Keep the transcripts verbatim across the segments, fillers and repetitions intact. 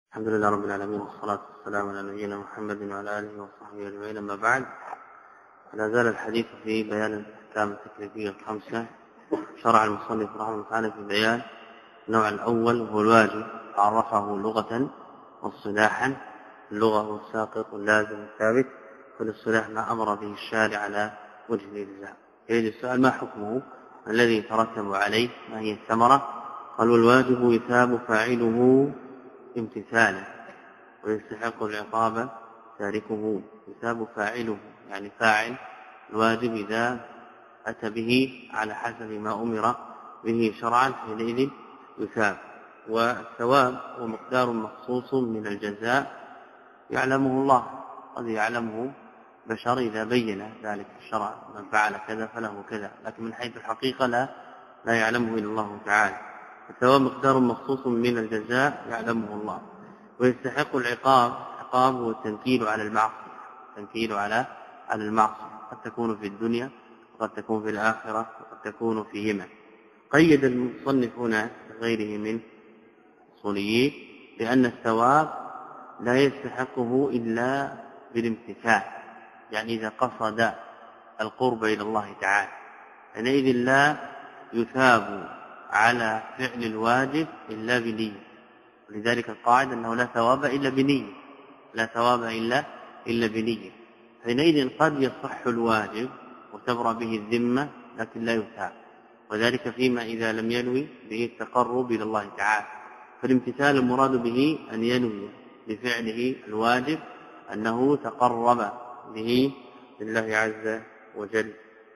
الحمد لله رب العالمين والصلاة والسلام على نبينا محمد وعلى آله وصحبه أجمعين. أما بعد، لا زال الحديث في بيان الأحكام التكليفية الخمسة. شرع المصنف رحمه الله تعالى في بيان النوع الأول وهو الواجب، عرفه لغة واصطلاحا. اللغة هو الساقط واللازم الثابت، والاصطلاح ما أمر به الشارع على وجه الإلزام. يريد السؤال: ما حكمه الذي يترتب عليه؟ ما هي الثمرة؟ قال: والواجب يثاب فاعله امتثالا ويستحق العقاب تاركه. يثاب فاعله يعني فاعل الواجب إذا أتى به على حسب ما أمر به شرعا حينئذ يثاب. والثواب هو مقدار مخصوص من الجزاء يعلمه الله، قد يعلمه بشر إذا بين ذلك الشرع، من فعل كذا فله كذا، لكن من حيث الحقيقة لا, لا يعلمه إلا الله تعالى. الثواب مقدار مخصوص من الجزاء يعلمه الله. ويستحق العقاب، عقاب هو التنكيل على المعصية، التنكيل على على المعصية، قد تكون في الدنيا وقد تكون في الآخرة وقد تكون فيهما. قيد المصنف هنا غيره من اصوليين لأن الثواب لا يستحقه إلا بالامتثال، يعني إذا قصد القرب إلى الله تعالى حينئذ لا يثاب على فعل الواجب إلا بنية. ولذلك القاعدة أنه لا ثواب إلا بنية، لا ثواب إلا إلا بنية. حينئذ قد يصح الواجب وتبرأ به الذمة لكن لا يثاب، وذلك فيما إذا لم ينوي به التقرب إلى الله تعالى. فالامتثال المراد به أن ينوي بفعله الواجب أنه تقرب به لله عز وجل.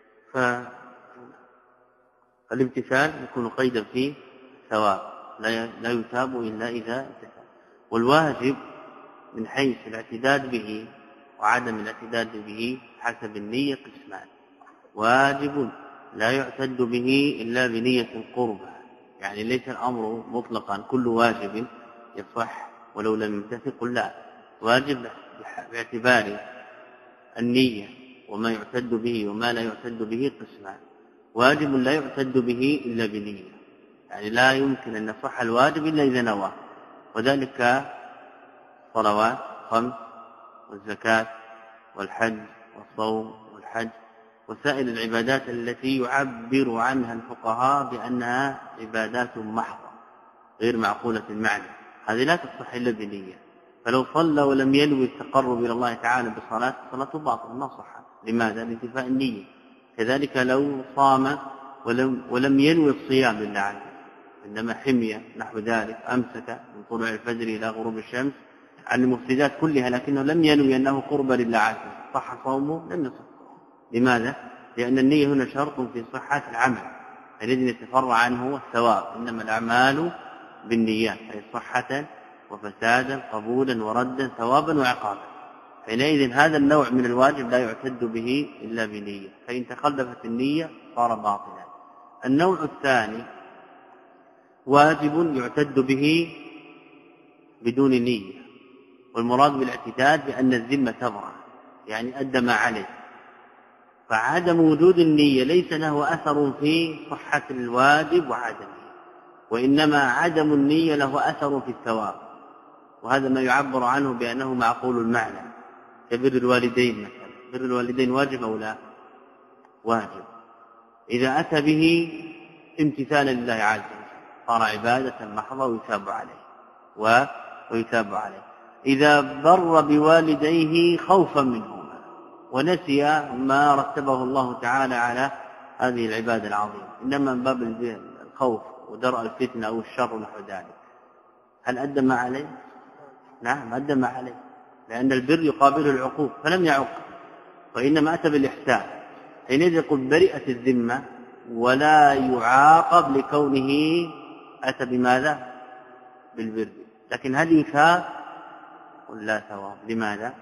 فالامتثال يكون قيدا فيه ثواب، لا يثاب إلا إذا امتثل. والواجب من حيث الاعتداد به وعدم الاعتداد به حسب النية قسمان: واجب لا يعتد به إلا بنية القربة، يعني ليس الأمر مطلقا كل واجب يصح ولو لم يمتثل. قل لا، واجب باعتبار النية وما يعتد به وما لا يعتد به قسمان. واجب لا يعتد به إلا بنية، يعني لا يمكن أن يصح الواجب إلا إذا نوى، وذلك صلوات خمس والزكاة والحج والصوم والحج وسائر العبادات التي يعبر عنها الفقهاء بأنها عبادات محضة غير معقولة المعنى، هذه لا تصح إلا بنية. فلو صلى ولم ينوي التقرب إلى الله تعالى بصلاة صلاته باطل ما صح. لماذا؟ لانتفاء النية. كذلك لو صام ولم, ولم ينوي الصيام لله عز وجل، إنما حمية نحو ذلك، أمسك من طلوع الفجر إلى غروب الشمس عن المفسدات كلها لكنه لم ينوي أنه قرب لله عز وجل، صح صومه؟ لم يصح. لماذا؟ لأن النية هنا شرط في صحة العمل الذي يتفرع عنه الثواب، إنما الأعمال بالنيات، أي صحة وفسادا، قبولا وردا، ثوابا وعقابا. حينئذ هذا النوع من الواجب لا يعتد به إلا بنية، فإن تخلفت النية صار باطلا. النوع الثاني واجب يعتد به بدون نية، والمراد بالاعتداد بأن الذمة تبرأ، يعني أدى ما عليه، فعدم وجود النية ليس له أثر في صحة الواجب وعدمه، وإنما عدم النية له أثر في الثواب. وهذا ما يعبر عنه بأنه معقول المعنى، كبر الوالدين مثلا. بر الوالدين واجب أو لا؟ واجب إذا أتى به امتثالا لله عز وجل صار عبادة محضة ويثاب عليه ويثاب عليه. إذا بر بوالديه خوفا منهما ونسي ما رتبه الله تعالى على هذه العبادة العظيمة، إنما من باب الخوف ودرء الفتنة أو الشر نحو ذلك، هل أدى ما عليه؟ نعم أدى ما عليه، لأن البر يقابله العقوق فلم يعق، وإنما أتى بالإحسان. حينئذ يقول برئت الذمة ولا يعاقب لكونه أتى بماذا؟ بالبر. لكن هل يثاب؟ قل لا ثواب. لماذا؟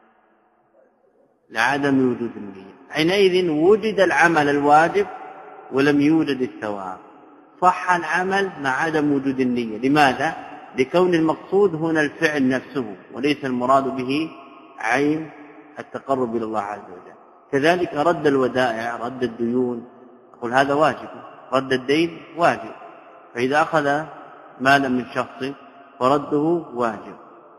لعدم وجود النية. حينئذ وجد العمل الواجب ولم يوجد الثواب، صح العمل مع عدم وجود النية. لماذا؟ لكون المقصود هنا الفعل نفسه وليس المراد به عين التقرب إلى الله عز وجل. كذلك رد الودائع، رد الديون، أقول هذا واجب، رد الدين واجب. فإذا أخذ مالا من شخص فرده واجب.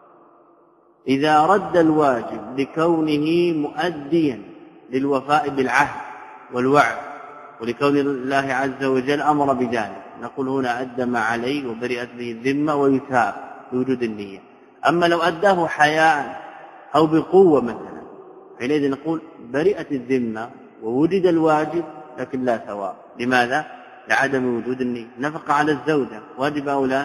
إذا رد الواجب لكونه مؤديا للوفاء بالعهد والوعد ولكون الله عز وجل أمر بذلك، نقول هنا أدى ما عليه وبرئت به الذمة ويثاب بوجود النية. أما لو أداه حياء أو بقوة مثلا حينئذ نقول برئت الذمة ووجد الواجب لكن لا ثواب. لماذا؟ لعدم وجود النية. نفق على الزوجة واجب أو لا؟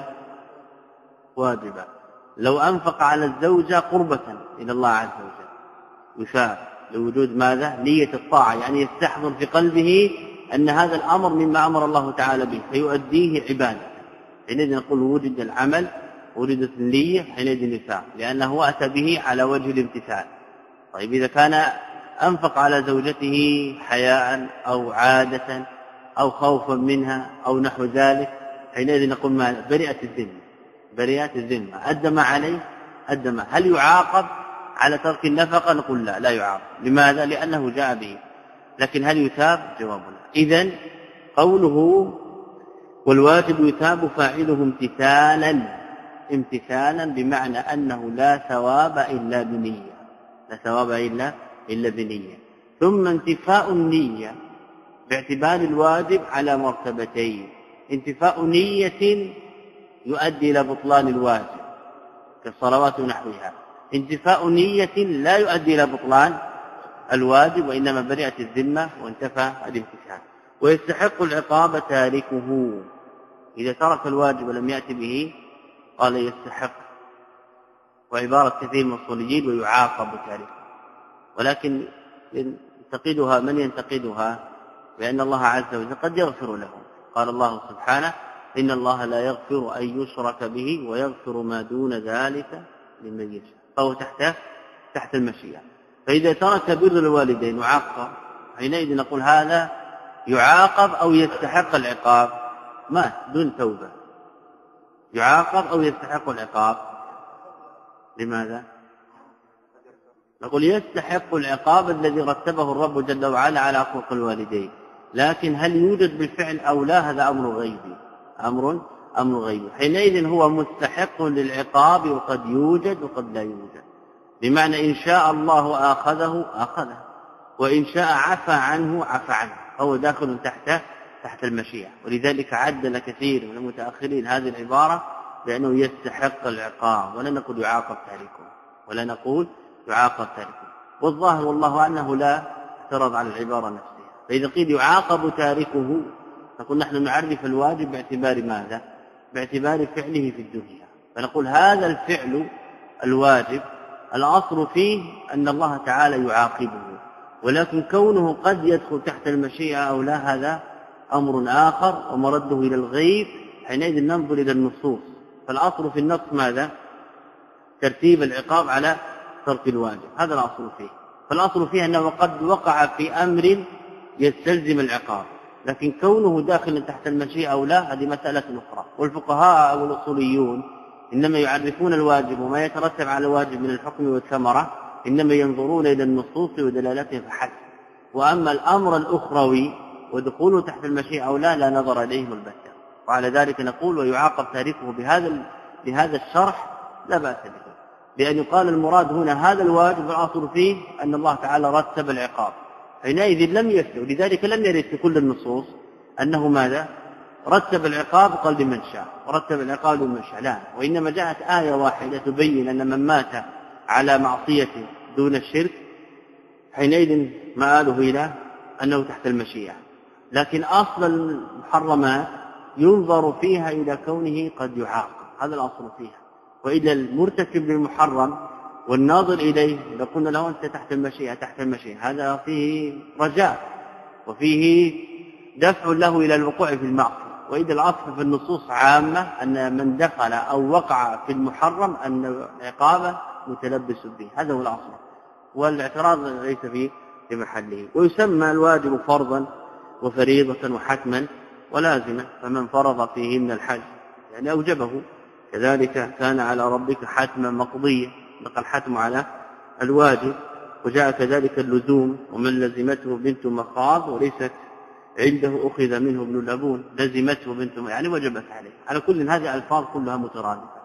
واجبة. لو أنفق على الزوجة قربة إلى الله عز وجل يثاب لوجود ماذا؟ نية الطاعة، يعني يستحضر في قلبه أن هذا الأمر مما أمر الله تعالى به فيؤديه عبادة. حينئذ نقول وجد العمل وجدت النية حينئذ يثاب لأنه أتى به على وجه الامتثال. طيب إذا كان أنفق على زوجته حياء أو عادة أو خوفا منها أو نحو ذلك حينئذ نقول ما برئت الذمة، برئت الذمة، أدى ما عليه أدى ما. هل يعاقب على ترك النفقة؟ نقول لا لا يعاقب. لماذا؟ لأنه جاء به. لكن هل يثاب؟ جوابنا إذن قوله والواجب يثاب فاعله امتثالا، امتثالا بمعنى أنه لا ثواب إلا بنية، لا ثواب إلا إلا بنية. ثم انتفاء النية باعتبار الواجب على مرتبتين: انتفاء نية يؤدي إلى بطلان الواجب كالصلوات ونحوها، انتفاء نية لا يؤدي إلى بطلان الواجب وإنما برئت الذمة وانتفى الامتثال. ويستحق العقاب تاركه، إذا ترك الواجب ولم يأتي به قال يستحق، وعبارة كثير من الأصوليين ويعاقب تاركه. ولكن ينتقدها من ينتقدها بأن الله عز وجل قد يغفر له. قال الله سبحانه: إن الله لا يغفر أن يشرك به ويغفر ما دون ذلك لمن يشاء، فهو تحت تحت المشيئة. فإذا ترك بر الوالدين وعاقب حينئذ نقول هذا يعاقب أو يستحق العقاب، مات دون توبة، يعاقب أو يستحق العقاب. لماذا؟ نقول يستحق العقاب الذي رتبه الرب جل وعلا على حقوق الوالدين، لكن هل يوجد بالفعل أو لا هذا أمر غيبي، أمر أمر غيبي. حينئذ هو مستحق للعقاب وقد يوجد وقد لا يوجد، بمعنى إن شاء الله آخذه آخذه وإن شاء عفى عنه عفى عنه، هو داخل تحت تحت المشيئة. ولذلك عدل كثير من المتأخرين هذه العبارة بأنه يستحق العقاب، ولا نقول يعاقب تاركه، ولا نقول يعاقب تاركه. والظاهر والله أنه لا اعترض على العبارة نفسها. فإذا قيل يعاقب تاركه نقول نحن نعرف الواجب باعتبار ماذا؟ باعتبار فعله في الدنيا. فنقول هذا الفعل الواجب الأصل فيه أن الله تعالى يعاقبه، ولكن كونه قد يدخل تحت المشيئة أو لا هذا أمر آخر ومرده إلى الغيب. حينئذ ننظر إلى النصوص، فالأصل في النص ماذا؟ ترتيب العقاب على ترك الواجب، هذا الأصل فيه. فالأصل فيه أنه قد وقع في أمر يستلزم العقاب، لكن كونه داخل تحت المشيئة أو لا هذه مسألة أخرى. والفقهاء أو الأصوليون إنما يعرفون الواجب وما يترتب على الواجب من الحكم والثمرة، إنما ينظرون إلى النصوص ودلالته فحسب. وأما الأمر الأخروي ودخوله تحت المشيئة أو لا لا نظر إليهم البتة. وعلى ذلك نقول ويعاقب تاركه بهذا بهذا الشرح لا بأس به، لأن يقال المراد هنا هذا الواجب الأصل فيه أن الله تعالى رتب العقاب، حينئذ لم يسلو. لذلك لم يرد في كل النصوص أنه ماذا؟ رتب العقاب قال لمن شاء ورتب العقاب لمن شاء، لا، وإنما جاءت آية واحدة تبين أن من مات على معصية دون الشرك حينئذ مآله إلى أنه تحت المشيئة. لكن أصل المحرمات ينظر فيها إلى كونه قد يعاقب، هذا الأصل فيها. وإلى المرتكب للمحرم والناظر إليه لو قلنا له أنت تحت المشيئة تحت المشيئة، هذا فيه رجاء وفيه دفع له إلى الوقوع في المعصية. وإذا الأصل في النصوص عامة أن من دخل أو وقع في المحرم أن العقاب متلبس به، هذا هو الأصل، والاعتراض ليس فيه في محله. ويسمى الواجب فرضا وفريضة وحتما ولازمة، فمن فرض فيه من الحج يعني أوجبه، كذلك كان على ربك حتما مقضيا، نقل الحتم على الواجب. وجاء كذلك اللزوم، ومن لزمته بنت مخاض وليست عنده أخذ منه ابن لبون، لزمته بنت يعني وجبت عليه. على كل هذه الألفاظ كلها مترادفة،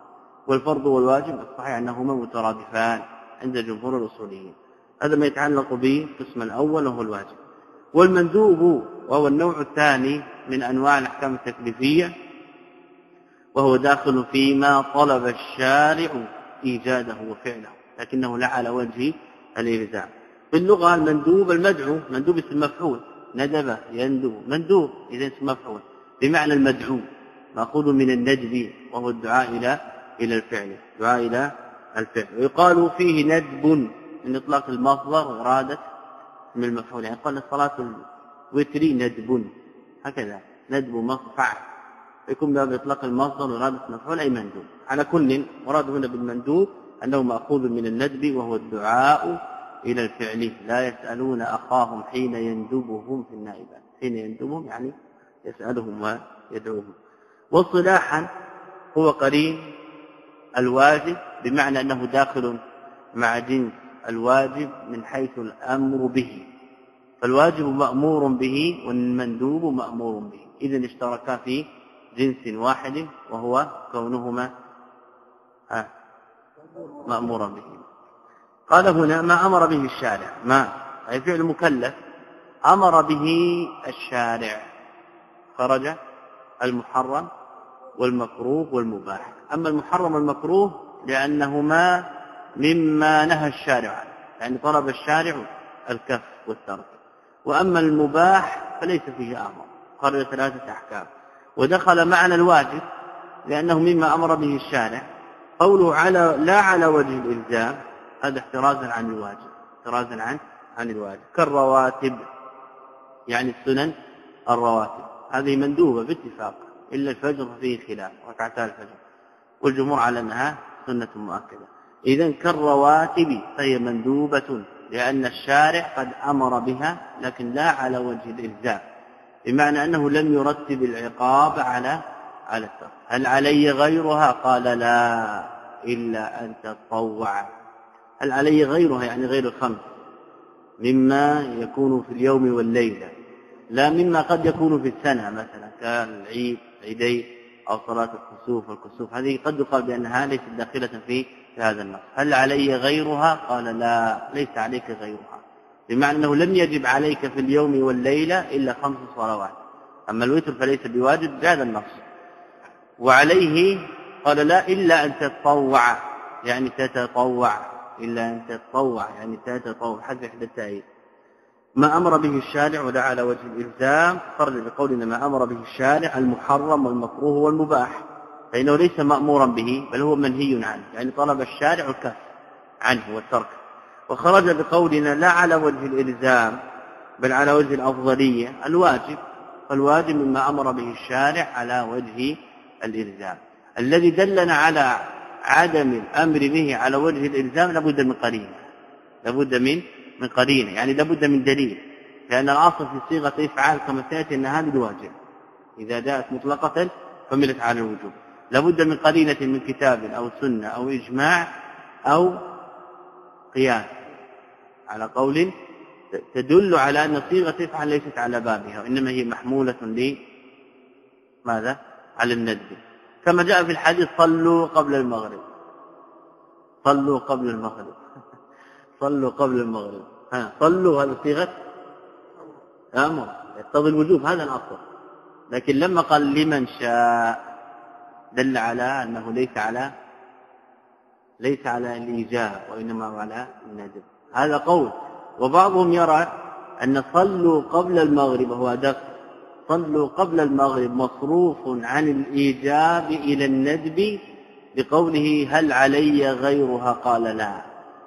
والفرض والواجب الصحيح أنهما مترادفان عند جمهور الأصوليين. هذا ما يتعلق به القسم الأول وهو الواجب. والمندوب وهو النوع الثاني من أنواع الأحكام التكليفية، وهو داخل فيما طلب الشارع إيجاده وفعله لكنه لا على وجه الإلزام. في اللغة المندوب المدعو، مندوب اسم مفعول، ندب يندب، مندوب إذا اسم مفعول بمعنى المدعو، مأخوذ من الندب وهو الدعاء إلى إلى الفعل، دعاء إلى الفعل. ويقال فيه ندب من إطلاق المصدر وإرادة من المفعول، يعني قال الصلاة الوتري ندب، هكذا ندب مصفع، يكون باب إطلاق المصدر وإرادة المفعول أي مندوب. على كل مراد هنا بالمندوب أنه مأخوذ من الندب وهو الدعاء إلى الفعل. لا يسألون أخاهم حين يندبهم في النائبات، حين يندبهم يعني يسألهم ويدعوهم. والصلاحا هو قرين الواجب بمعنى أنه داخل مع جنس الواجب من حيث الأمر به، فالواجب مأمور به والمندوب مأمور به، إذن اشتركا في جنس واحد وهو كونهما مأمورا به. قال هنا ما أمر به الشارع، ما أي فعل مكلف أمر به الشارع، خرج المحرم والمكروه والمباح. أما المحرم والمكروه لأنهما مما نهى الشارع عنه، يعني طلب الشارع الكف والترك. وأما المباح فليس فيه أمر، خرج ثلاثة أحكام. ودخل معنى الواجب لأنه مما أمر به الشارع. قوله على لا على وجه الإلزام هذا احترازا عن الواجب، احترازا عن عن الواجب، كالرواتب يعني السنن الرواتب، هذه مندوبة باتفاق إلا الفجر فيه خلاف، ركعتا الفجر، والجمهور على أنها سنة مؤكدة. إذن كالرواتب فهي مندوبة لأن الشارع قد أمر بها لكن لا على وجه الإلزام، بمعنى أنه لم يرتب العقاب على على الترك. هل علي غيرها؟ قال لا إلا أن تطوع. هل علي غيرها يعني غير الخمس مما يكون في اليوم والليلة، لا مما قد يكون في السنة مثلا كالعيد عيدين أو صلاة الكسوف والكسوف، هذه قد يقال بأنها ليست داخلة في هذا النص. هل علي غيرها؟ قال لا ليس عليك غيرها، بمعنى أنه لم يجب عليك في اليوم والليلة إلا خمس صلوات، أما الوتر فليس بواجب بهذا النص. وعليه قال لا إلا أن تتطوع يعني تتطوع، إلا أن تتطوع يعني تتطوع، حذف إحدى التأييد. ما أمر به الشارع ولا على وجه الإلزام، خرج بقولنا ما أمر به الشارع المحرم والمكروه والمباح، فإنه ليس مأمورا به بل هو منهي عنه، يعني طلب الشارع الكف عنه والترك. وخرج بقولنا لا على وجه الإلزام بل على وجه الأفضلية الواجب، فالواجب مما أمر به الشارع على وجه الإلزام. الذي دلنا على عدم الأمر به على وجه الإلزام لابد من قرينة، لابد من من قرينة يعني لابد من دليل، لأن الأصل في صيغة إفعال كما سيأتي أن هذا الواجب إذا جاءت مطلقة حملت على الوجوب، لابد من قرينة من كتاب أو سنة أو إجماع أو قياس على قول تدل على أن صيغة إفعال ليست على بابها وإنما هي محمولة لماذا؟ على الندب، كما جاء في الحديث صلوا قبل المغرب، صلوا قبل المغرب صلوا قبل المغرب، ها صلوا هذا صيغة أمر يقتضي الوجوب، هذا الأصل. لكن لما قال لمن شاء دل على أنه ليس على ليس على الإيجاب وإنما على الندب، هذا قول. وبعضهم يرى أن صلوا قبل المغرب هو أدق، صلوا قبل المغرب مصروف عن الإيجاب إلى الندب بقوله هل علي غيرها؟ قال لا.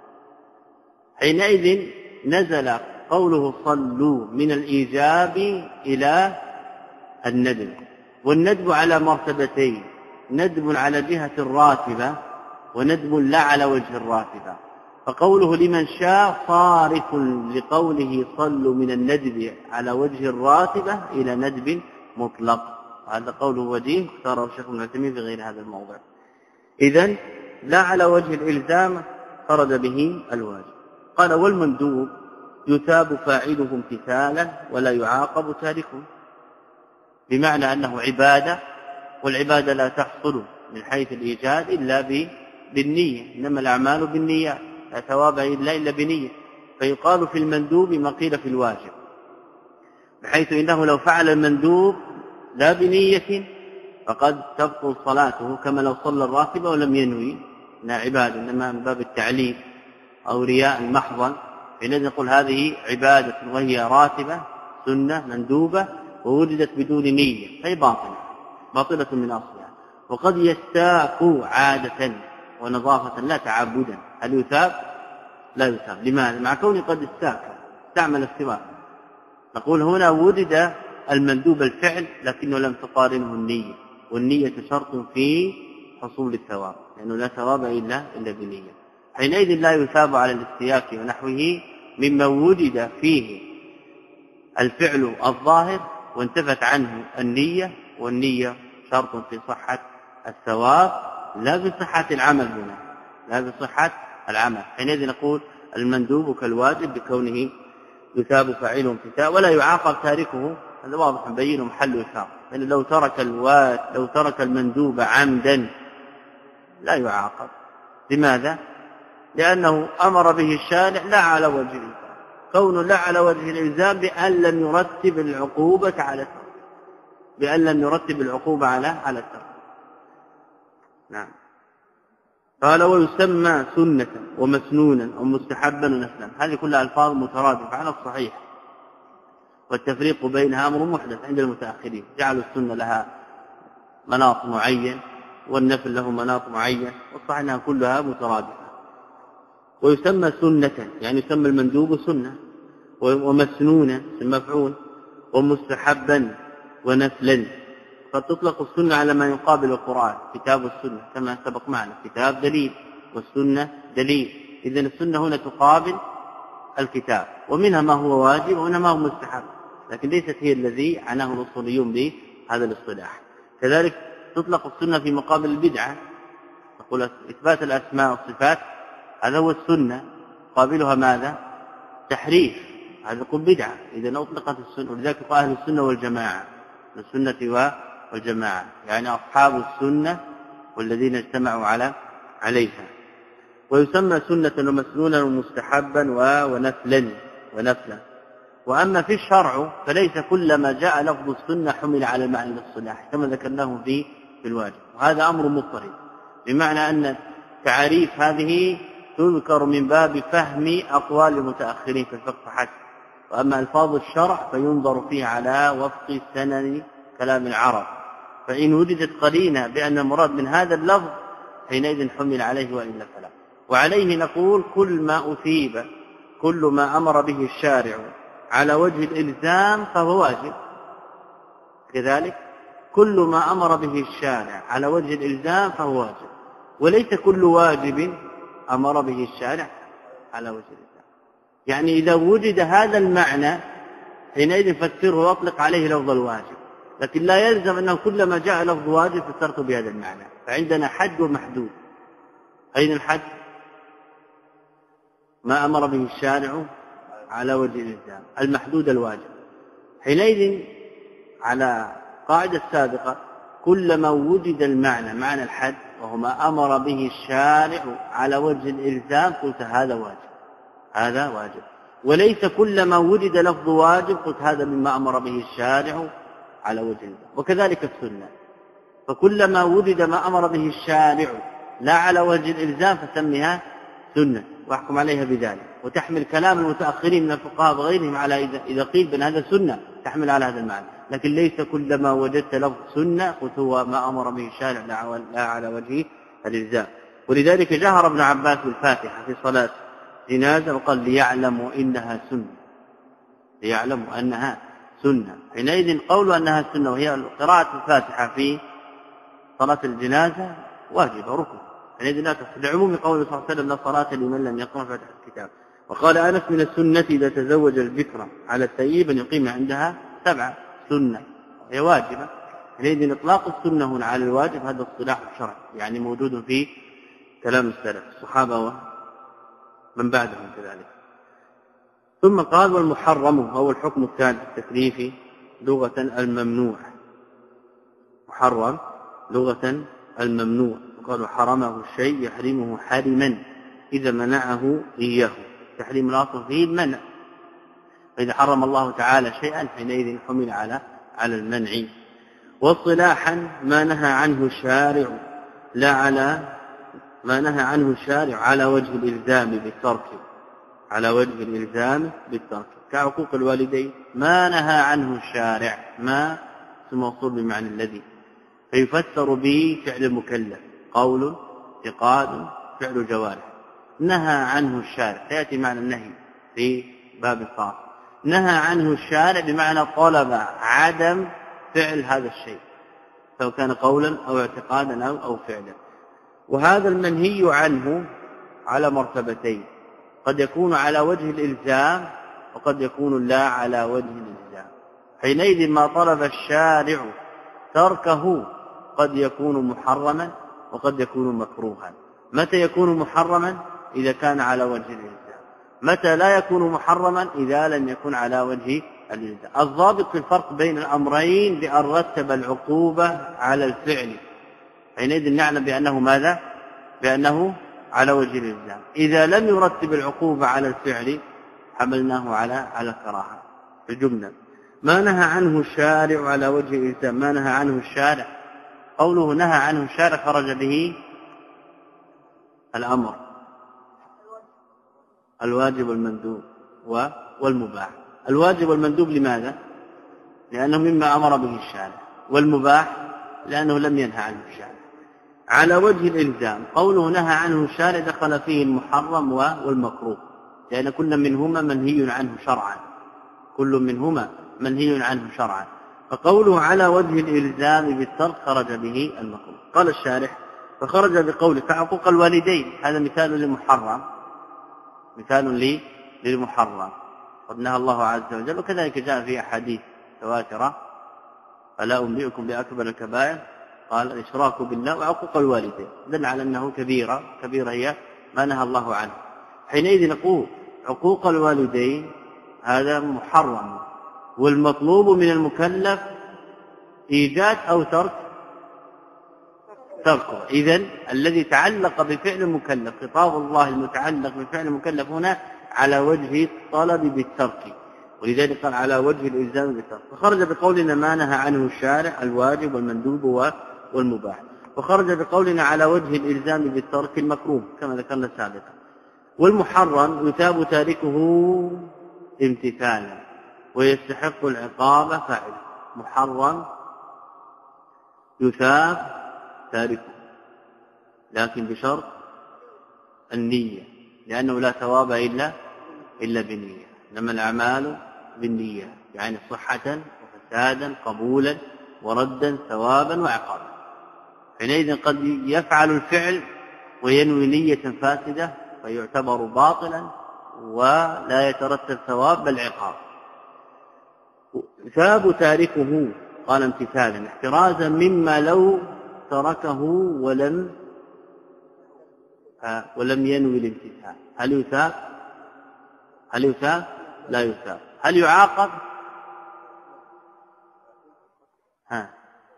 حينئذ نزل قوله صلوا من الإيجاب إلى الندب، والندب على مرتبتين، ندب على جهة الراتبة وندب لا على وجه الراتبة. فقوله لمن شاء صارف لقوله صلوا من الندب على وجه الراتبة إلى ندب مطلق، هذا قوله وجيه اختاره الشيخ ابن عثيمين في غير هذا الموضع. إذن لا على وجه الإلزام خرج به الواجب. قال والمندوب يثاب فاعله امتثالا ولا يعاقب تاركه، بمعنى أنه عبادة، والعبادة لا تحصل من حيث الإيجاد إلا بالنية، إنما الأعمال بالنيات لا ثواب إلا إلا بنية. فيقال في المندوب ما قيل في الواجب، بحيث إنه لو فعل المندوب لا بنية فقد تبطل صلاته كما لو صلى الراتبة ولم ينوي إنها عبادة، إنما من باب التعليم أو رياء محضا، فإن نقول هذه عبادة وهي راتبة سنة مندوبة ووجدت بدون نية فهي باطلة باطلة من أصلها. وقد يستاك عادة ونظافة لا تعبدا، هل يثاب؟ لا يثاب. لماذا؟ مع كونه قد استاك استعمل السواك. نقول هنا وجد المندوب الفعل لكنه لم تقارنه النية، والنية شرط في حصول الثواب، لأنه لا ثواب إلا إلا بنية. حينئذ لا يثاب على الاستياك ونحوه مما وجد فيه الفعل الظاهر وانتفت عنه النية، والنية شرط في صحة الثواب لا بصحة العمل هنا، لا بصحة العمل. حينئذ نقول المندوب كالواجب بكونه يثاب فاعله امتثاء ولا يعاقب تاركه، هذا واضح مبين محل يثاب. لأن لو ترك الواجب لو ترك المندوب عمدا لا يعاقب. لماذا؟ لأنه أمر به الشارع لا على وجه الإلزام، كونه لا على وجه الإلزام بأن لم يرتب العقوبة على الترك، بأن لم يرتب العقوبة على على الترك. نعم. قال ويسمى سنة ومسنونا ومستحبا ونفلا، هذه كلها ألفاظ مترادفة على الصحيح، والتفريق بينها أمر محدث عند المتأخرين، جعلوا السنة لها مناط معين والنفل له مناط معين، والصحيح أنها كلها مترادفة. ويسمى سنة يعني يسمى المندوب سنة، ومسنونا مفعول، ومستحبا ونفلا. قد تطلق السنة على ما يقابل القرآن، كتاب والسنة كما سبق معنا، كتاب دليل والسنة دليل، إذن السنة هنا تقابل الكتاب، ومنها ما هو واجب ومنها ما هو مستحب، لكن ليست هي الذي عناه الأصوليون بهذا الاصطلاح. كذلك تطلق السنة في مقابل البدعة، نقول إثبات الأسماء والصفات هذا هو السنة، قابلها ماذا؟ تحريف، هذا يقول بدعة. إذا أطلقت السنة، ولذلك قال أهل السنة والجماعة، السنة والجماعة يعني أصحاب السنة والذين اجتمعوا على عليها. ويسمى سنة ومسنونا ومستحبا ونفلا ونفلا. وأما في الشرع فليس كل ما جاء لفظ السنة حمل على المعنى الاصطلاحي كما ذكرناه في في الواجب، وهذا أمر مضطرد، بمعنى أن تعريف هذه تذكر من باب فهم أقوال المتأخرين في الفقه حسب، وأما ألفاظ الشرع فينظر فيها على وفق سنن كلام العرب، فإن وجدت قرينة بأن المراد من هذا اللفظ حينئذ حمل عليه وإلا فلا. وعليه نقول كل ما أثيب كل ما أمر به الشارع على وجه الإلزام فهو واجب، كذلك كل ما أمر به الشارع على وجه الإلزام فهو واجب، وليس كل واجب أمر به الشارع على وجه الإلزام. يعني إذا وجد هذا المعنى حينئذ فسره وأطلق عليه لفظ الواجب، لكن لا يلزم أنه كلما جاء لفظ واجب فسرته بهذا المعنى. فعندنا حد ومحدود. أين الحد؟ ما أمر به الشارع على وجه الإلزام، المحدود الواجب. حينئذ على قاعدة سابقة كلما وجد المعنى معنى الحد وهو ما أمر به الشارع على وجه الإلزام قلت هذا واجب، هذا واجب. وليس كلما وجد لفظ واجب قلت هذا مما أمر به الشارع على وجه الإلزام. وكذلك السنة، فكلما وجد ما أمر به الشارع لا على وجه الإلزام فسميها سنة واحكم عليها بذلك. وتحمل كلام المتأخرين من الفقهاء وغيرهم على إذا قيل بأن هذا سنة تحمل على هذا المعنى، لكن ليس كلما وجدت لفظ سنة قلت هو ما أمر به الشارع لا على وجه الإلزام. ولذلك جهر ابن عباس بالفاتحة في صلاة جنازة وقال ليعلموا إنها سنة، ليعلموا أنها سنة. حينئذ قولوا أنها سنة وهي قراءة الفاتحة في صلاة الجنازة واجبة ركن، حينئذ لا تصح لعموم قول صلى الله عليه وسلم لا صلاة لمن لم يقرأ فاتحة الكتاب. وقال أنس من السنة إذا تزوج البكرة على الثيب أن يقيم عندها سبعة سنة، هي واجبة. حينئذ إطلاق السنة هنا على الواجب هذا اصطلاح الشرع، يعني موجود في كلام السلف الصحابة ومن بعدهم كذلك. ثم قال والمحرم هو الحكم الثاني التكليفي لغة الممنوع، محرم لغة الممنوع. وقالوا حرمه الشيء يحرمه حرما إذا منعه إياه، تحريم الأصل فيه المنع، فإذا حرم الله تعالى شيئا حينئذ حمل على على المنع. واصطلاحا ما نهى عنه الشارع لا على ما نهى عنه الشارع على وجه الإلزام بالترك، على وجه الإلزام بالترك كعقوق الوالدين ما نهى عنه الشارع، ما اسم موصول بمعنى الذي، فيفسر به فعل المكلف، قول اعتقاد فعل جوارح. نهى عنه الشارع سيأتي معنى النهي في باب الصرف، نهى عنه الشارع بمعنى طلب عدم فعل هذا الشيء سواء كان قولا أو اعتقادا أو, أو فعلا. وهذا المنهي عنه على مرتبتين، قد يكون على وجه الإلزام وقد يكون لا على وجه الإلزام. حينئذ ما طلب الشارع تركه قد يكون محرما وقد يكون مكروها. متى يكون محرما؟ إذا كان على وجه الإلزام. متى لا يكون محرما؟ إذا لم يكن على وجه الإلزام. الضابط في الفرق بين الأمرين بأن رتب العقوبة على الفعل، حينئذ نعلم بأنه ماذا؟ بأنه على وجه الإلزام. إذا لم يرتب العقوبة على الفعل حملناه على على الكراهة. الجملة ما نهى عنه الشارع على وجه الإلزام، ما نهى عنه الشارع، قوله نهى عنه الشارع خرج به الأمر، الواجب والمندوب والمباح. الواجب والمندوب لماذا؟ لأنه مما أمر به الشارع، والمباح لأنه لم ينهى عنه الشارع. على وجه الإلزام قوله نهى عنه الشارع دخل فيه المحرم والمكروه، لأن كل منهما منهي عنه شرعا، كل منهما منهي عنه شرعا. فقوله على وجه الإلزام بالترك خرج به المكروه. قال الشارح فخرج بقوله كعقوق الوالدين، هذا مثال للمحرم، مثال لي للمحرم قد نهى الله عز وجل، وكذلك جاء في أحاديث تواترة فلا أنبئكم بأكبر الكبائر قال الإشراك بالله وعقوق الوالدين، دل على أنه كبيرة، كبيرة هي ما نهى الله عنه. حينئذ نقول عقوق الوالدين هذا محرم، والمطلوب من المكلف إيجاد أو ترك تركه. إذن الذي تعلق بفعل المكلف، خطاب الله المتعلق بفعل المكلف هنا على وجه الطلب بالترك، ولذلك قال على وجه الإلزام بالترك. فخرج بقولنا ما نهى عنه الشارع الواجب والمندوب والمباح، وخرج بقولنا على وجه الإلزام بالترك المكروه كما ذكرنا سابقا. والمحرم يثاب تاركه امتثالا ويستحق العقاب فاعله. محرم يثاب تاركه لكن بشرط النية، لأنه لا ثواب إلا إلا بالنية، إنما الأعمال بالنية، يعني صحة وفسادا، قبولا وردا، ثوابا وعقابا. حينئذ قد يفعل الفعل وينوي نية فاسدة فيعتبر باطلا ولا يترتب ثواب بل عقاب. ثاب تاركه قال امتثالا احترازا مما لو تركه ولم ولم ينوي الامتثال. هل يثاب؟ هل يثاب؟ لا يثاب. هل يعاقب؟ ها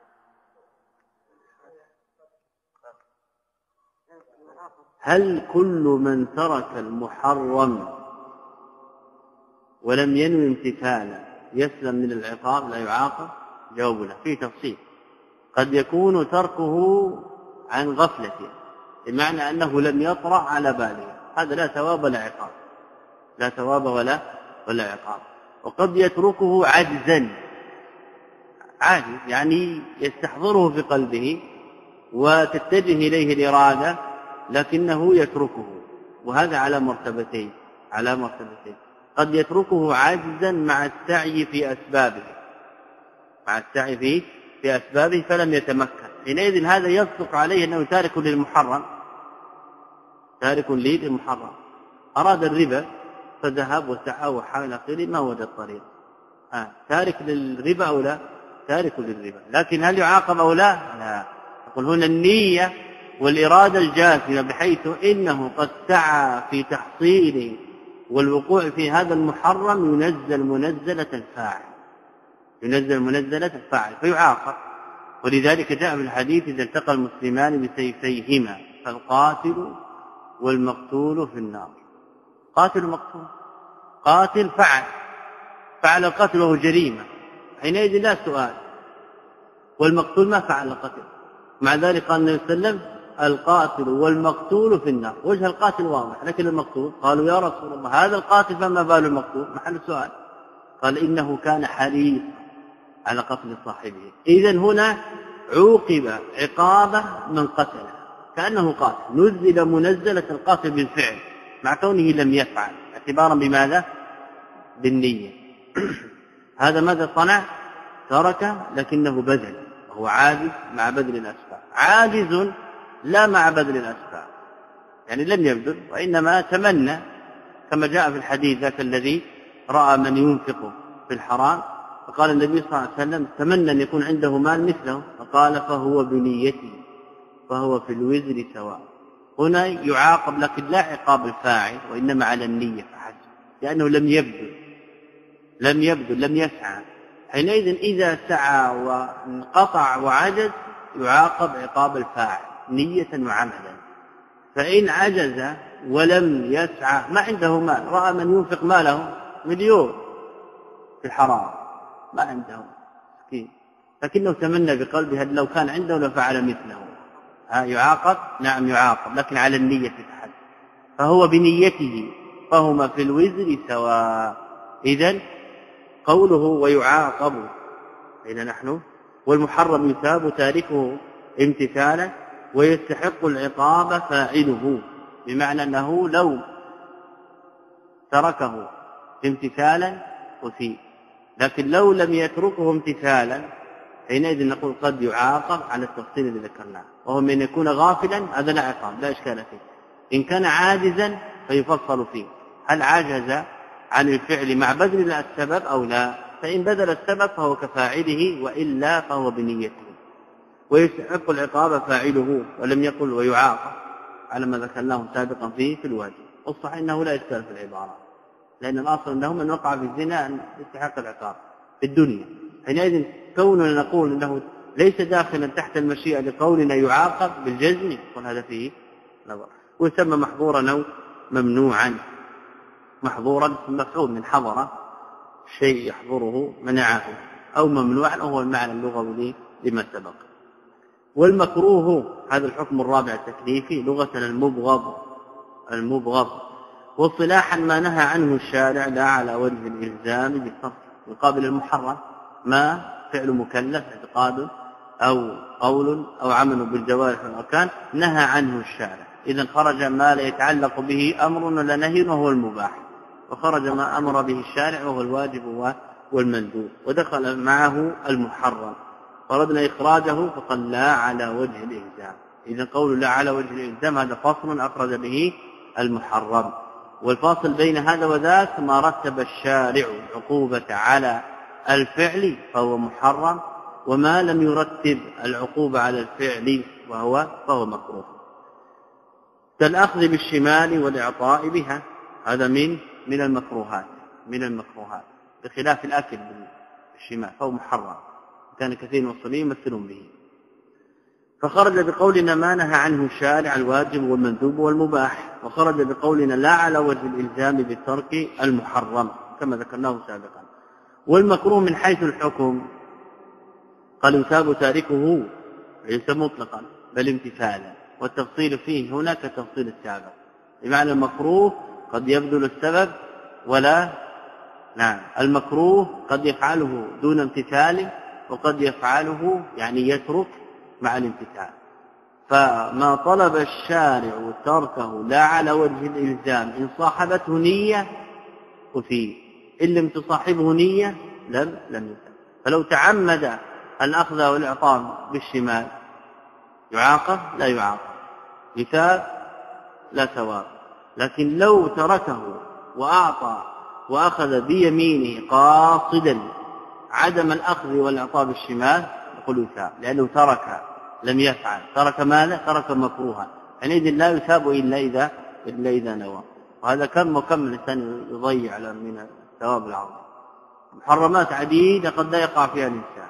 هل كل من ترك المحرم ولم ينوي امتثالا يسلم من العقاب لا يعاقب؟ جواب لا، فيه تفصيل. قد يكون تركه عن غفلته بمعنى أنه لم يطرأ على باله، هذا لا ثواب ولا عقاب، لا ثواب ولا ولا عقاب. وقد يتركه عجزا، عاجز يعني يستحضره في قلبه وتتجه إليه الإرادة لكنه يتركه، وهذا على مرتبتين على مرتبتين قد يتركه عجزا مع السعي في أسبابه مع السعي في في أسبابه فلم يتمكن، حينئذ هذا يصدق عليه أنه تارك للمحرم، تارك لي للمحرم. أراد الربا فذهب وسعى وحاول آخره ما وجد طريق، آه. تارك للربا أو لا؟ تارك للربا، لكن هل يعاقب أو لا؟ لا. يقول هنا النية والإرادة الجازمة بحيث إنه قد سعى في تحصيل والوقوع في هذا المحرم ينزل منزلة الفاعل، ينزل منزلة الفاعل فيعاقب. ولذلك جاء في الحديث إذا التقى المسلمان بسيفيهما فالقاتل والمقتول في النار. قاتل ومقتول، قاتل فعل فعل القتل وهو جريمة حينئذ لا سؤال، والمقتول ما فعل القتل. مع ذلك قال النبي صلى الله عليه وسلم القاتل والمقتول في النار. وجه القاتل واضح، لكن المقتول قالوا يا رسول الله هذا القاتل فما بال المقتول؟ محل سؤال. قال إنه كان حريصا على قتل صاحبه. إذن هنا عوقب عقابه من قتله كأنه قاتل، نزل منزلة القاتل بالفعل مع كونه لم يفعل، اعتبارا بماذا؟ بالنية. هذا ماذا صنع؟ ترك لكنه بذل، وهو عاجز مع بذل الأسباب، عاجز لا مع بذل الأسباب، يعني لم يبذل وإنما تمنى، كما جاء في الحديث ذاك الذي رأى من ينفق في الحرام فقال النبي صلى الله عليه وسلم تمنى أن يكون عنده مال مثله، فقال فهو بنيته فهو في الوزر سواء. هنا يعاقب لكن لا عقاب الفاعل وإنما على النية فحسب، لأنه لم يبذل لم يبذل لم يسعى. حينئذ إذا سعى وانقطع وعجز يعاقب عقاب الفاعل نية وعملا. فإن عجز ولم يسعى، ما عنده مال، رأى من ينفق ماله مليون في الحرام ما عنده مسكين، لكنه تمنى بقلبه لو كان عنده لفعل مثله، ها يعاقب؟ نعم يعاقب، لكن على النية تحدث، فهو بنيته فهما في الوزر سواء. إذن قوله ويعاقب إذا نحن والمحرم يثاب تاركه امتثالا ويستحق العقاب فاعله، بمعنى أنه لو تركه امتثالا أثيب، لكن لو لم يتركه امتثالا حينئذ نقول قد يعاقب على التفصيل الذي ذكرناه، وهو من يكون غافلا هذا لا عقاب لا إشكال فيه. إن كان عاجزا فيفصل فيه هل عجز عن الفعل مع بذل السبب أو لا، فإن بذل السبب فهو كفاعله وإلا فهو بنيته. ويستحق العقاب فاعله، ولم يقل ويعاقب على ما ذكرناه سابقا فيه في الواجب. والصحيح أنه لا يشكل في العبارة، لأن الأصل أنه من وقع في الزنا أن يستحق العقاب في الدنيا. حينئذ كوننا نقول أنه ليس داخلا تحت المشيئة لقولنا يعاقب بالجزم يقول هذا فيه نظر، ويسمى محظورا أو ممنوعا. محظورا مفعول من حضر شيء يحضره منعه، أو ممنوعا وهو المعنى اللغوي لما سبق. والمكروه هذا الحكم الرابع التكليفي لغة المبغض المبغض واصطلاحا ما نهى عنه الشارع لا على وجه الإلزام بالصرف، يقابل المحرم ما فعل مكلف اعتقاد أو قول أو عمل بالجوارح والأركان نهى عنه الشارع، إذن خرج ما لا يتعلق به أمر ولا نهي وهو المباح، وخرج ما أمر به الشارع وهو الواجب والمندوب، ودخل معه المحرم فردنا إخراجه فقال لا على وجه الإلزام. إذن قول لا على وجه الإلزام هذا فصل أخرج به المحرم. والفاصل بين هذا وذاك ما رتب الشارع العقوبة على الفعل فهو محرم، وما لم يرتب العقوبة على الفعل وهو فهو مكروه، كالأخذ بالشمال والإعطاء بها، هذا من من المكروهات من المكروهات بخلاف الأكل بالشمال فهو محرم، كان كثير من المسلمين يمثلون به. فخرج بقولنا ما نهى عنه الشارع الواجب والمندوب والمباح، وخرج بقولنا لا على وجه الإلزام بالترك المحرم كما ذكرناه سابقا. والمكروه من حيث الحكم قال يثاب تاركه ليس مطلقا بل امتثالا، والتفصيل فيه هنا كتفصيل السابق، بمعنى المكروه قد يبذل السبب ولا نعم المكروه قد يفعله دون امتثال، وقد يفعله يعني يترك مع الامتثال. فما طلب الشارع تركه لا على وجه الإلزام إن صاحبته نية وفيه، إن لم تصاحبه نية لم لم يثاب. فلو تعمد الأخذ والإعطاء بالشمال يعاقب لا يعاقب، يثاب لا ثواب. لكن لو تركه وأعطى وأخذ بيمينه قاصدا عدم الأخذ والإعطاء بالشمال يقول يثاب، لأنه ترك لم يفعل، ترك ماذا؟ ترك مكروها، حينئذ لا يثاب إلا إذا إلا إذا نوى. وهذا كم وكم الإنسان يضيع من الثواب العظيم. محرمات عديدة قد لا يقع فيها الإنسان،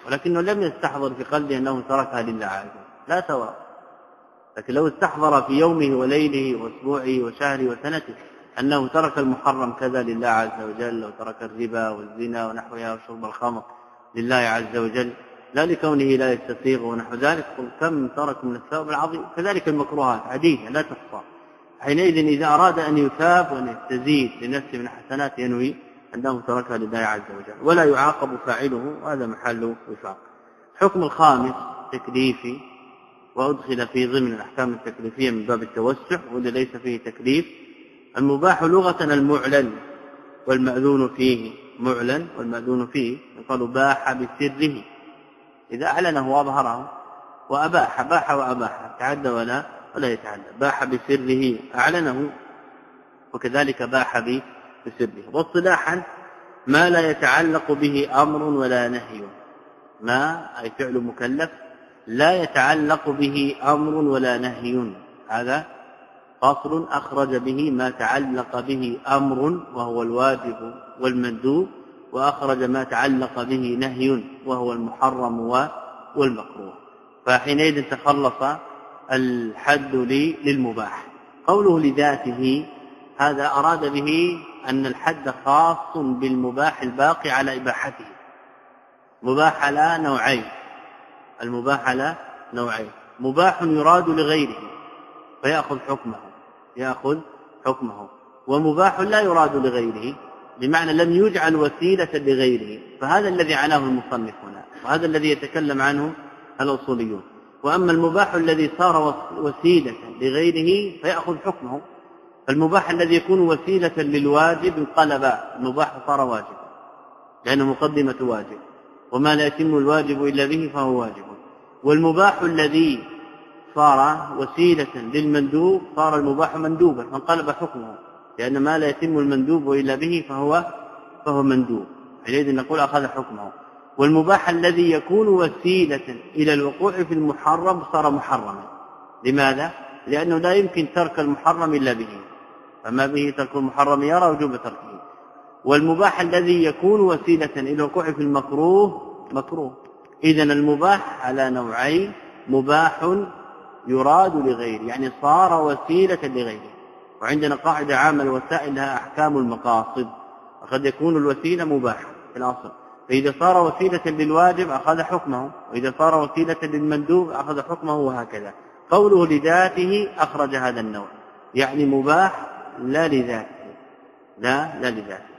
ولكنه لم يستحضر في قلبه أنه تركها لله عز وجل، لا سواء. لكن لو استحضر في يومه وليله واسبوعه وشهره وسنته أنه ترك المحرم كذا لله عز وجل، وترك الربا والزنا ونحوها وشرب الخمر لله عز وجل لا لكونه لا يستسيغ ونحو ذلك، كم ترك من الثواب العظيم. كذلك المكروهات عديدة لا تحصى. حينئذ إذا أراد أن يثاب وأن يستزيد لنفسه من حسنات ينوي أنه تركها لله عز وجل ولا يعاقب فاعله، وهذا محل وفاق. حكم الخامس تكليفي، وأدخل في ضمن الأحكام التكليفية من باب التوسع والذي ليس فيه تكليف. المباح لغة المعلن والمأذون فيه، معلن والمأذون فيه يقال باح بسره، إذا أعلنه وأظهره، وأباح باح وأباح تعدى ولا ولا يتعدى. باح بسره أعلنه، وكذلك باح بسره. واصطلاحا ما لا يتعلق به أمر ولا نهي، ما أي فعل مكلف لا يتعلق به أمر ولا نهي، هذا فصل أخرج به ما تعلق به أمر وهو الواجب والمندوب، وأخرج ما تعلق به نهي وهو المحرم والمكروه. فحينئذ تخلص الحد للمباح. قوله لذاته هذا أراد به أن الحد خاص بالمباح الباقي على إباحته. مباح على نوعين، المباح على نوعين، مباح يراد لغيره فيأخذ حكمه يأخذ حكمه ومباح لا يراد لغيره، بمعنى لم يجعل وسيلة لغيره، فهذا الذي عناه المصنف هنا، وهذا الذي يتكلم عنه الأصوليون. وأما المباح الذي صار وسيلة لغيره فيأخذ حكمه. فالمباح الذي يكون وسيلة للواجب انقلب، المباح صار واجبا لأنه مقدمة واجب، وما لا يتم الواجب إلا به فهو واجب. والمباح الذي صار وسيلة للمندوب صار المباح مندوبا فانقلب حكمه، لأن ما لا يتم المندوب إلا به فهو فهو مندوب، حينئذ نقول أخذ حكمه. والمباح الذي يكون وسيلة إلى الوقوع في المحرم صار محرما. لماذا؟ لأنه لا يمكن ترك المحرم إلا به، فما به ترك المحرم يرى وجوب تركه. والمباح الذي يكون وسيلة إلى الوقوع في المكروه مكروه. إذن المباح على نوعين، مباح يراد لغيره يعني صار وسيلة لغيره. وعندنا قاعدة عامة الوسائل لها أحكام المقاصد، وقد يكون الوسيلة مباحة في الأصل، فإذا صار وسيلة للواجب أخذ حكمه، وإذا صار وسيلة للمندوب أخذ حكمه، وهكذا. قوله لذاته أخرج هذا النوع، يعني مباح لا لذاته، لا لا لذاته،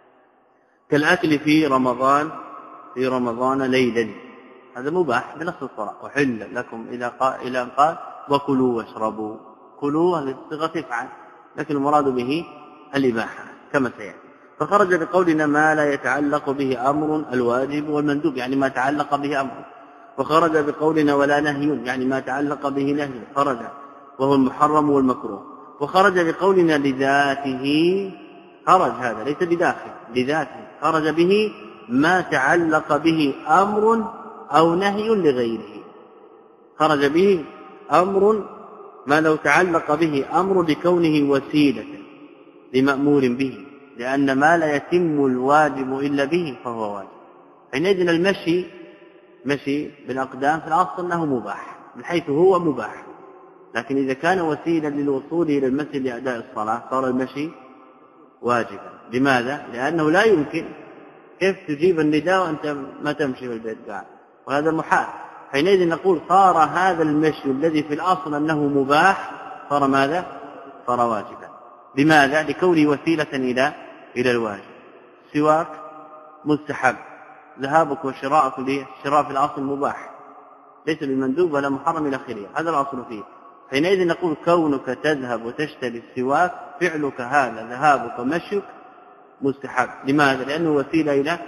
كالأكل في رمضان في رمضان ليلا، هذا مباح بنص الصلاة، وحل لكم إلى قال إلى قال وكلوا واشربوا. كلوا هذه صيغة افعل، لكن المراد به الإباحة كما سيأتي. فخرج بقولنا ما لا يتعلق به أمر الواجب والمندوب، يعني ما تعلق به أمر. وخرج بقولنا ولا نهي، يعني ما تعلق به نهي خرج، وهو المحرم والمكروه. وخرج بقولنا لذاته، خرج هذا ليس بداخل، لذاته خرج به ما تعلق به أمر أو نهي لغيره. خرج به أمر ما لو تعلق به أمر لكونه وسيلة لمأمور به، لأن ما لا يتم الواجب إلا به فهو واجب. حينئذ المشي مشي بالأقدام في الأصل أنه مباح من حيث هو مباح، لكن إذا كان وسيلة للوصول إلى المسجد لأداء الصلاة صار المشي واجبا. لماذا؟ لأنه لا يمكن كيف تجيب النداء وأنت ما تمشي في البيت قاعد، وهذا محال. حينئذ نقول صار هذا المشي الذي في الأصل أنه مباح صار ماذا؟ صار واجبا. لماذا؟ لكونه وسيلة إلى إلى الواجب. سواك مستحب، ذهابك وشراءك للشراء في الأصل مباح، ليس بالمندوب ولا محرم إلى آخره، هذا الأصل فيه. حينئذ نقول كونك تذهب وتشتري السواك فعلك هذا ذهابك ومشيك مستحب. لماذا؟ لأنه وسيلة إلى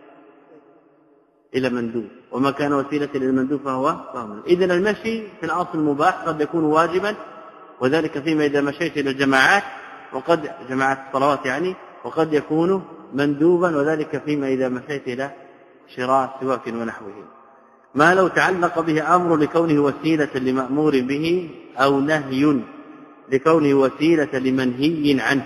إلى مندوب، وما كان وسيلة إلى المندوب فهو فهم. إذن المشي في الأصل مباح، قد يكون واجبا، وذلك فيما إذا مشيت إلى الجماعات، وقد جماعات الصلوات يعني، وقد يكون مندوبا، وذلك فيما إذا مشيت إلى شراء سواك ونحوه. ما لو تعلق به أمر لكونه وسيلة لمأمور به، أو نهي لكونه وسيلة لمنهي عنه،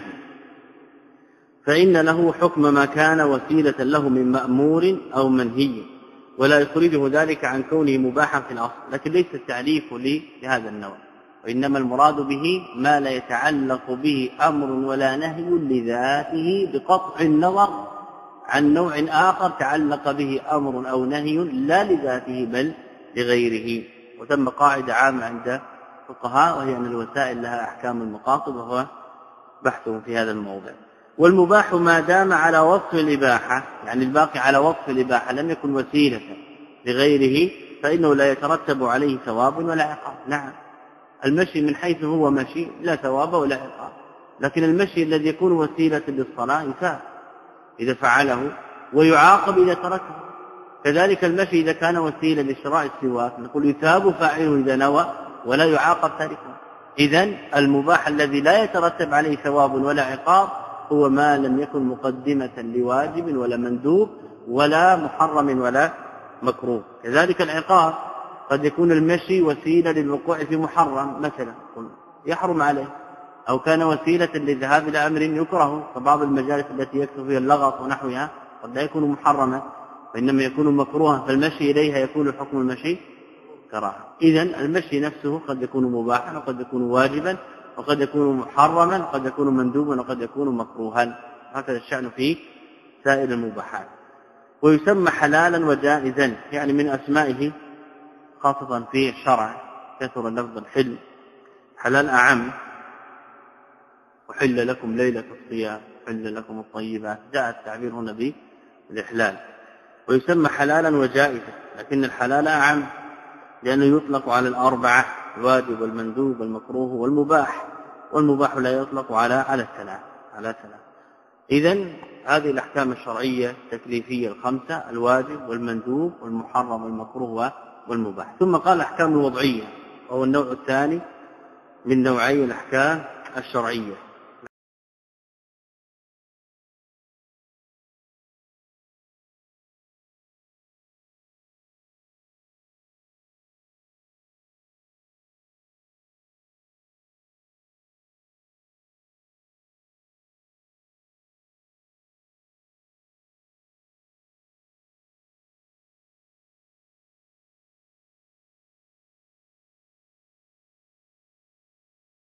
فإن له حكم ما كان وسيلة له من مأمور أو منهي. ولا يخرجه ذلك عن كونه مباحا في الأصل، لكن ليس التعريف لهذا النوع، وإنما المراد به ما لا يتعلق به أمر ولا نهي لذاته بقطع النظر عن نوع آخر تعلق به أمر أو نهي لا لذاته بل لغيره. وتم قاعدة عامة عند الفقهاء وهي أن الوسائل لها أحكام المقاصد، وهو بحثهم في هذا الموضع. والمباح ما دام على وصف الإباحة، يعني الباقي على وصف الإباحة لم يكن وسيلة لغيره، فإنه لا يترتب عليه ثواب ولا عقاب. نعم المشي من حيث هو مشي لا ثواب ولا عقاب، لكن المشي الذي يكون وسيلة للصلاة يثاب إذا فعله ويعاقب إذا تركه. كذلك المشي إذا كان وسيلة لشراء السواك نقول يثاب فاعله إذا نوى ولا يعاقب تاركه. إذن المباح الذي لا يترتب عليه ثواب ولا عقاب هو ما لم يكن مقدمة لواجب ولا مندوب ولا محرم ولا مكروه. كذلك العقاب قد يكون المشي وسيلة للوقوع في محرم مثلا يحرم عليه، أو كان وسيلة للذهاب إلى أمر يكره، فبعض المجالس التي يكثر فيها اللغط ونحوها قد لا يكون محرما وإنما يكون مكروها، فالمشي إليها يكون حكم المشي كراهة. إذن المشي نفسه قد يكون مباحا وقد يكون واجبا وقد يكون محرما وقد يكون مندوبا وقد يكون مكروها، هكذا الشأن في سائر المباحات. ويسمى حلالا وجائزا، يعني من أسمائه خاصة في الشرع كثر اللفظ الحل، حلال أعم، وحل لكم ليلة الصيام، حل لكم الطيبات، جاء التعبير هنا بالإحلال. ويسمى حلالا وجائزا، لكن الحلال أعم لأنه يطلق على الأربعة، الواجب والمندوب والمكروه والمباح، والمباح لا يطلق على على الثلاث على ثلاث. إذن هذه الأحكام الشرعية التكليفية الخمسة: الواجب والمندوب والمحرم والمكروه والمباح. ثم قال الأحكام الوضعية، وهو النوع الثاني من نوعي الأحكام الشرعية.